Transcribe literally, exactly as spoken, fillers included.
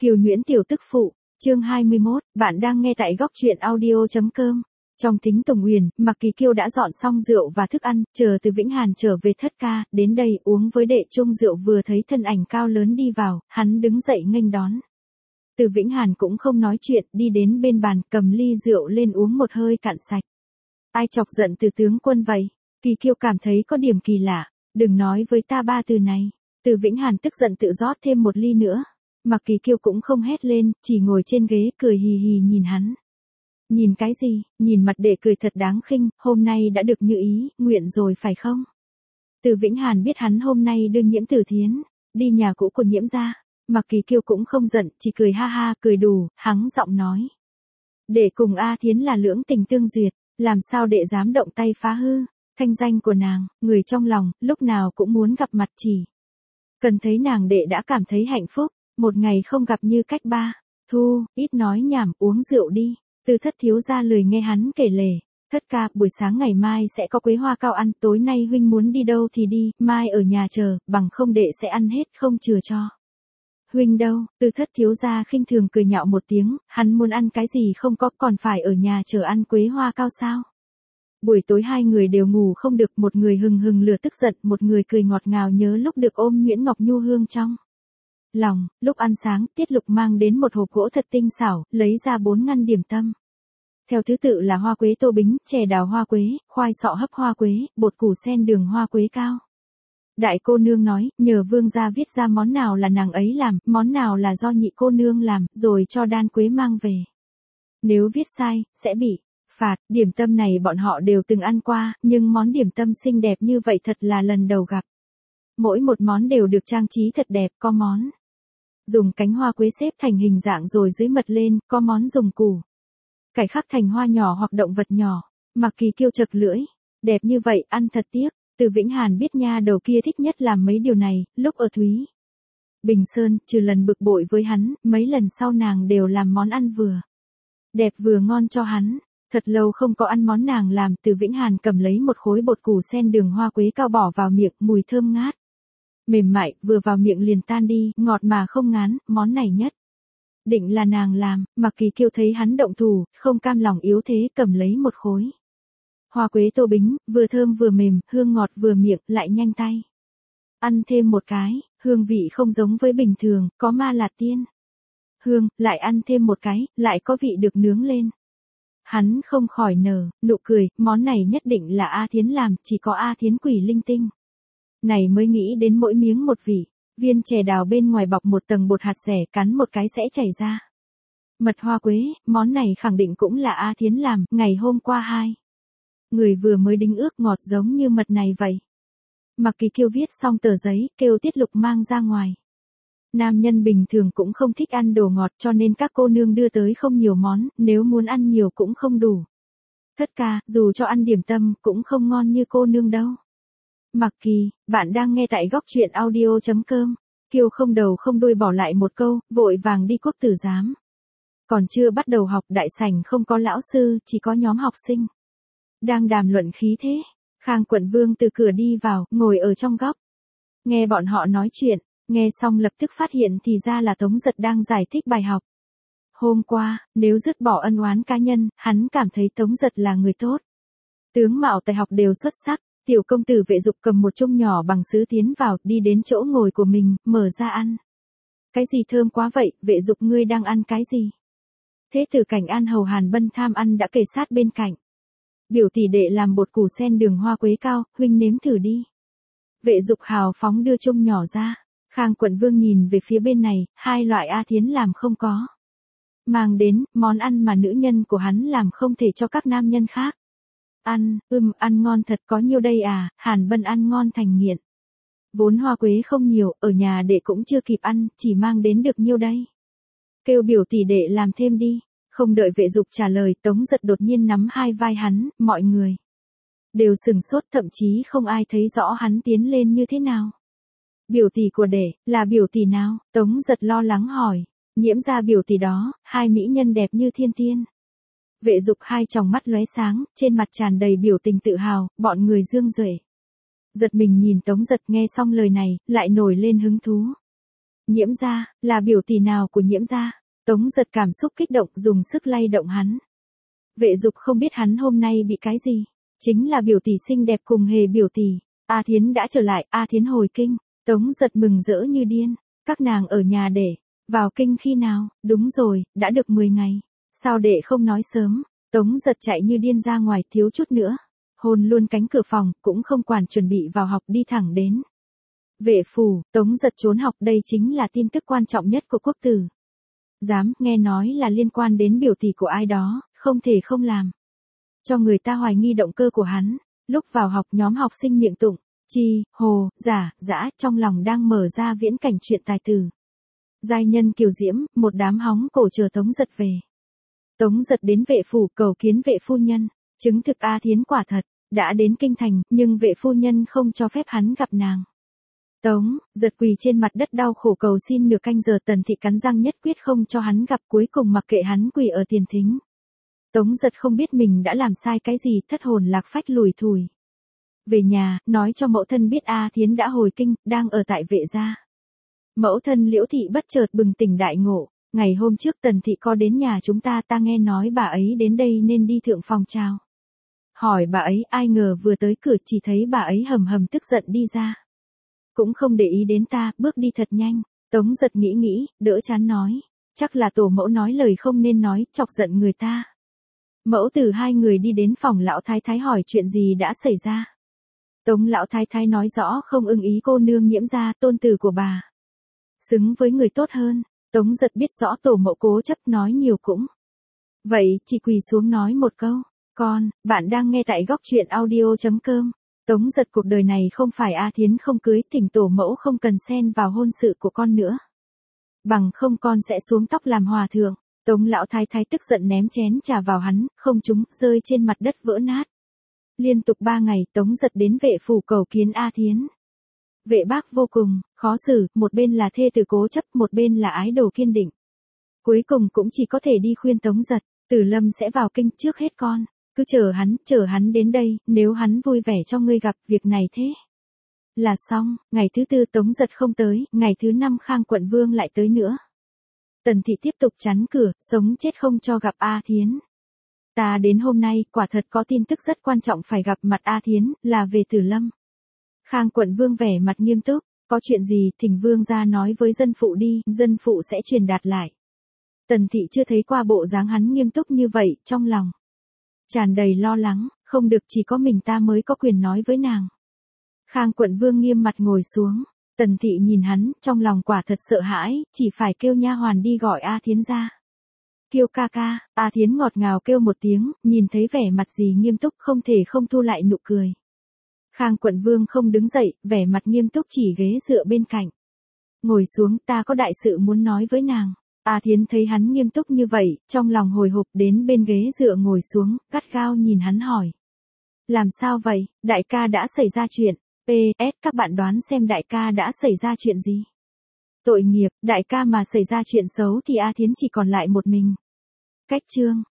Kiều Nhuyễn tiểu tức phụ, chương hai mươi mốt, bạn đang nghe tại góc truyện audio.com. Trong Thính Tùng Uyển, Mạc Kỳ Kiêu đã dọn xong rượu và thức ăn, chờ từ Vĩnh Hàn trở về thất ca, đến đây uống với đệ chung rượu vừa thấy thân ảnh cao lớn đi vào, hắn đứng dậy nghênh đón. Từ Vĩnh Hàn cũng không nói chuyện, đi đến bên bàn, cầm ly rượu lên uống một hơi cạn sạch. Ai chọc giận Từ tướng quân vậy? Kỳ Kiêu cảm thấy có điểm kỳ lạ, đừng nói với ta ba từ này. Từ Vĩnh Hàn tức giận tự rót thêm một ly nữa. Mạc Kỳ Kiêu cũng không hét lên, chỉ ngồi trên ghế cười hì hì nhìn hắn. Nhìn cái gì? Nhìn mặt đệ cười thật đáng khinh, hôm nay đã được như ý, nguyện rồi phải không? Từ Vĩnh Hàn biết hắn hôm nay đưa Nhiễm Tử Thiến đi nhà cũ của Nhiễm gia. Mạc Kỳ Kiêu cũng không giận, chỉ cười ha ha, cười đủ, hắng giọng nói. Đệ cùng A Thiến là lưỡng tình tương duyệt, làm sao đệ dám động tay phá hư thanh danh của nàng, người trong lòng, lúc nào cũng muốn gặp mặt chỉ. Cần thấy nàng đệ đã cảm thấy hạnh phúc, một ngày không gặp như cách ba. Thu, ít nói nhảm, uống rượu đi. Từ Thất thiếu gia lười nghe hắn kể lể. Thất ca, buổi sáng ngày mai sẽ có quế hoa cao ăn, tối nay huynh muốn đi đâu thì đi, mai ở nhà chờ, bằng không đệ sẽ ăn hết không chừa cho. Huynh đâu? Từ Thất thiếu gia khinh thường cười nhạo một tiếng, hắn muốn ăn cái gì không có, còn phải ở nhà chờ ăn quế hoa cao sao? Buổi tối hai người đều ngủ không được, một người hừng hừng lửa tức giận, một người cười ngọt ngào nhớ lúc được ôm Nguyễn Ngọc Nhu hương trong lòng. Lúc ăn sáng, Tiết Lục mang đến một hộp gỗ thật tinh xảo, lấy ra bốn ngăn điểm tâm. Theo thứ tự là hoa quế tô bính, chè đào hoa quế, khoai sọ hấp hoa quế, bột củ sen đường hoa quế cao. Đại cô nương nói, nhờ vương gia viết ra món nào là nàng ấy làm, món nào là do nhị cô nương làm, rồi cho Đan Quế mang về. Nếu viết sai, sẽ bị phạt. Điểm tâm này bọn họ đều từng ăn qua, nhưng món điểm tâm xinh đẹp như vậy thật là lần đầu gặp. Mỗi một món đều được trang trí thật đẹp, có món dùng cánh hoa quế xếp thành hình dạng rồi dưới mật lên, có món dùng củ cải khắc thành hoa nhỏ hoặc động vật nhỏ. Mạc Kỳ Kiêu chật lưỡi, đẹp như vậy, ăn thật tiếc. Từ Vĩnh Hàn biết nha đầu kia thích nhất làm mấy điều này, lúc ở Thúy Bình Sơn, trừ lần bực bội với hắn, mấy lần sau nàng đều làm món ăn vừa đẹp vừa ngon cho hắn. Thật lâu không có ăn món nàng làm, Từ Vĩnh Hàn cầm lấy một khối bột củ sen đường hoa quế cao bỏ vào miệng, mùi thơm ngát, mềm mại, vừa vào miệng liền tan đi, ngọt mà không ngán, món này nhất định là nàng làm. Mạc Kỳ Kiêu thấy hắn động thủ, không cam lòng yếu thế, cầm lấy một khối hoa quế tô bính, vừa thơm vừa mềm, hương ngọt vừa miệng, lại nhanh tay. Ăn thêm một cái, hương vị không giống với bình thường, có ma lạt tiên hương, lại ăn thêm một cái, lại có vị được nướng lên. Hắn không khỏi nở nụ cười, món này nhất định là A Thiến làm, chỉ có A Thiến quỷ linh tinh này mới nghĩ đến mỗi miếng một vị. Viên chè đào bên ngoài bọc một tầng bột hạt dẻ, cắn một cái sẽ chảy ra mật hoa quế, món này khẳng định cũng là A Thiến làm, ngày hôm qua hai người vừa mới đính ước ngọt giống như mật này vậy. Mạc Kỳ Kiêu viết xong tờ giấy, kêu Tiết Lục mang ra ngoài. Nam nhân bình thường cũng không thích ăn đồ ngọt, cho nên các cô nương đưa tới không nhiều món, nếu muốn ăn nhiều cũng không đủ. Thất ca, dù cho ăn điểm tâm, cũng không ngon như cô nương đâu. Mạc Kỳ, bạn đang nghe tại góc truyện audio.com. Kiêu không đầu không đuôi bỏ lại một câu, vội vàng đi quốc tử giám. Còn chưa bắt đầu học, đại sảnh không có lão sư, chỉ có nhóm học sinh đang đàm luận khí thế. Khang Quận Vương từ cửa đi vào, ngồi ở trong góc, nghe bọn họ nói chuyện. Nghe xong lập tức phát hiện thì ra là Tống Giật đang giải thích bài học. Hôm qua, nếu dứt bỏ ân oán cá nhân, hắn cảm thấy Tống Giật là người tốt. Tướng mạo tài học đều xuất sắc. Tiểu công tử Vệ Dục cầm một chung nhỏ bằng sứ tiến vào, đi đến chỗ ngồi của mình, mở ra ăn. Cái gì thơm quá vậy, Vệ Dục ngươi đang ăn cái gì? Thế tử Cảnh An hầu Hàn Bân tham ăn đã kề sát bên cạnh. Biểu tỷ đệ làm bột củ sen đường hoa quế cao, huynh nếm thử đi. Vệ Dục hào phóng đưa chung nhỏ ra. Khang Quận Vương nhìn về phía bên này, hai loại A Thiến làm không có mang đến, món ăn mà nữ nhân của hắn làm không thể cho các nam nhân khác ăn. Ưm, ăn ngon thật, có nhiêu đây à? Hàn Bân ăn ngon thành nghiện. Vốn hoa quế không nhiều, ở nhà đệ cũng chưa kịp ăn, chỉ mang đến được nhiêu đây. Kêu biểu tỷ đệ làm thêm đi. Không đợi Vệ Dục trả lời, Tống Giật đột nhiên nắm hai vai hắn, mọi người đều sừng sốt, thậm chí không ai thấy rõ hắn tiến lên như thế nào. Biểu tỷ của đệ, là biểu tỷ nào? Tống Giật lo lắng hỏi. Nhiễm gia biểu tỷ đó, hai mỹ nhân đẹp như thiên tiên. Vệ Dục hai tròng mắt lóe sáng, trên mặt tràn đầy biểu tình tự hào, bọn người Dương Duệ giật mình nhìn Tống Giật, nghe xong lời này, lại nổi lên hứng thú. Nhiễm gia, là biểu tỷ nào của Nhiễm gia? Tống Giật cảm xúc kích động dùng sức lay động hắn. Vệ Dục không biết hắn hôm nay bị cái gì. Chính là biểu tỷ xinh đẹp cùng Hề biểu tỷ. A Thiến đã trở lại, A Thiến hồi kinh. Tống Giật mừng rỡ như điên. Các nàng ở nhà để. Vào kinh khi nào? Đúng rồi, đã được mười ngày. Sao đệ không nói sớm? Tống Giật chạy như điên ra ngoài thiếu chút nữa. Hôn luôn cánh cửa phòng, cũng không quản chuẩn bị vào học đi thẳng đến. Vệ phủ, Tống Giật trốn học đây chính là tin tức quan trọng nhất của quốc tử. Dám, nghe nói là liên quan đến biểu tỷ của ai đó, không thể không làm. Cho người ta hoài nghi động cơ của hắn. Lúc vào học nhóm học sinh miệng tụng, chi, hồ, giả, dã trong lòng đang mở ra viễn cảnh chuyện tài tử. Giai nhân kiều diễm, một đám hóng cổ chờ Tống Giật về. Tống Giật đến vệ phủ cầu kiến vệ phu nhân, chứng thực A Thiến quả thật, đã đến kinh thành, nhưng vệ phu nhân không cho phép hắn gặp nàng. Tống Giật quỳ trên mặt đất đau khổ cầu xin nửa canh giờ, Tần Thị cắn răng nhất quyết không cho hắn gặp, cuối cùng mặc kệ hắn quỳ ở tiền thính. Tống Giật không biết mình đã làm sai cái gì, thất hồn lạc phách lủi thủi. Về nhà, nói cho mẫu thân biết A Thiến đã hồi kinh, đang ở tại vệ gia. Mẫu thân Liễu Thị bất chợt bừng tỉnh đại ngộ, ngày hôm trước Tần Thị có đến nhà chúng ta, ta nghe nói bà ấy đến đây nên đi thượng phòng chào. Hỏi bà ấy, ai ngờ vừa tới cửa chỉ thấy bà ấy hầm hầm tức giận đi ra. Cũng không để ý đến ta, bước đi thật nhanh. Tống Giật nghĩ nghĩ, đỡ chán nói, chắc là tổ mẫu nói lời không nên nói, chọc giận người ta. Mẫu tử hai người đi đến phòng lão thái thái hỏi chuyện gì đã xảy ra. Tống lão thái thái nói rõ không ưng ý cô nương Nhiễm gia, tôn tử của bà. Xứng với người tốt hơn. Tống Giật biết rõ tổ mẫu cố chấp nói nhiều cũng. Vậy, chỉ quỳ xuống nói một câu. Con, bạn đang nghe tại góc truyện audio chấm com. Tống Giật cuộc đời này không phải A Thiến không cưới, thỉnh tổ mẫu không cần xen vào hôn sự của con nữa. Bằng không con sẽ xuống tóc làm hòa thượng. Tống lão thái thái tức giận ném chén trà vào hắn, không trúng, rơi trên mặt đất vỡ nát. Liên tục ba ngày Tống Giật đến vệ phủ cầu kiến A Thiến. Vệ bác vô cùng khó xử, một bên là thê tử cố chấp, một bên là ái đồ kiên định. Cuối cùng cũng chỉ có thể đi khuyên Tống Giật, Tử Lâm sẽ vào kinh trước hết con, cứ chờ hắn, chờ hắn đến đây, nếu hắn vui vẻ cho ngươi gặp, việc này thế là xong. Ngày thứ tư Tống Giật không tới, ngày thứ năm Khang quận vương lại tới nữa. Tần Thị tiếp tục chắn cửa, sống chết không cho gặp A Thiến. Ta đến hôm nay, quả thật có tin tức rất quan trọng phải gặp mặt A Thiến, là về Tử Lâm. Khang quận vương vẻ mặt nghiêm túc, có chuyện gì, thỉnh vương ra nói với dân phụ đi, dân phụ sẽ truyền đạt lại. Tần Thị chưa thấy qua bộ dáng hắn nghiêm túc như vậy, trong lòng tràn đầy lo lắng, không được, chỉ có mình ta mới có quyền nói với nàng. Khang quận vương nghiêm mặt ngồi xuống, Tần Thị nhìn hắn, trong lòng quả thật sợ hãi, chỉ phải kêu nha hoàn đi gọi A Thiến ra. Kêu ca ca, A Thiến ngọt ngào kêu một tiếng, nhìn thấy vẻ mặt gì nghiêm túc không thể không thu lại nụ cười. Khang quận vương không đứng dậy, vẻ mặt nghiêm túc chỉ ghế dựa bên cạnh. Ngồi xuống, ta có đại sự muốn nói với nàng. A Thiến thấy hắn nghiêm túc như vậy, trong lòng hồi hộp đến bên ghế dựa ngồi xuống, gắt gao nhìn hắn hỏi. Làm sao vậy, đại ca đã xảy ra chuyện. pê ét các bạn đoán xem đại ca đã xảy ra chuyện gì. Tội nghiệp, đại ca mà xảy ra chuyện xấu thì A Thiến chỉ còn lại một mình. Cách chương.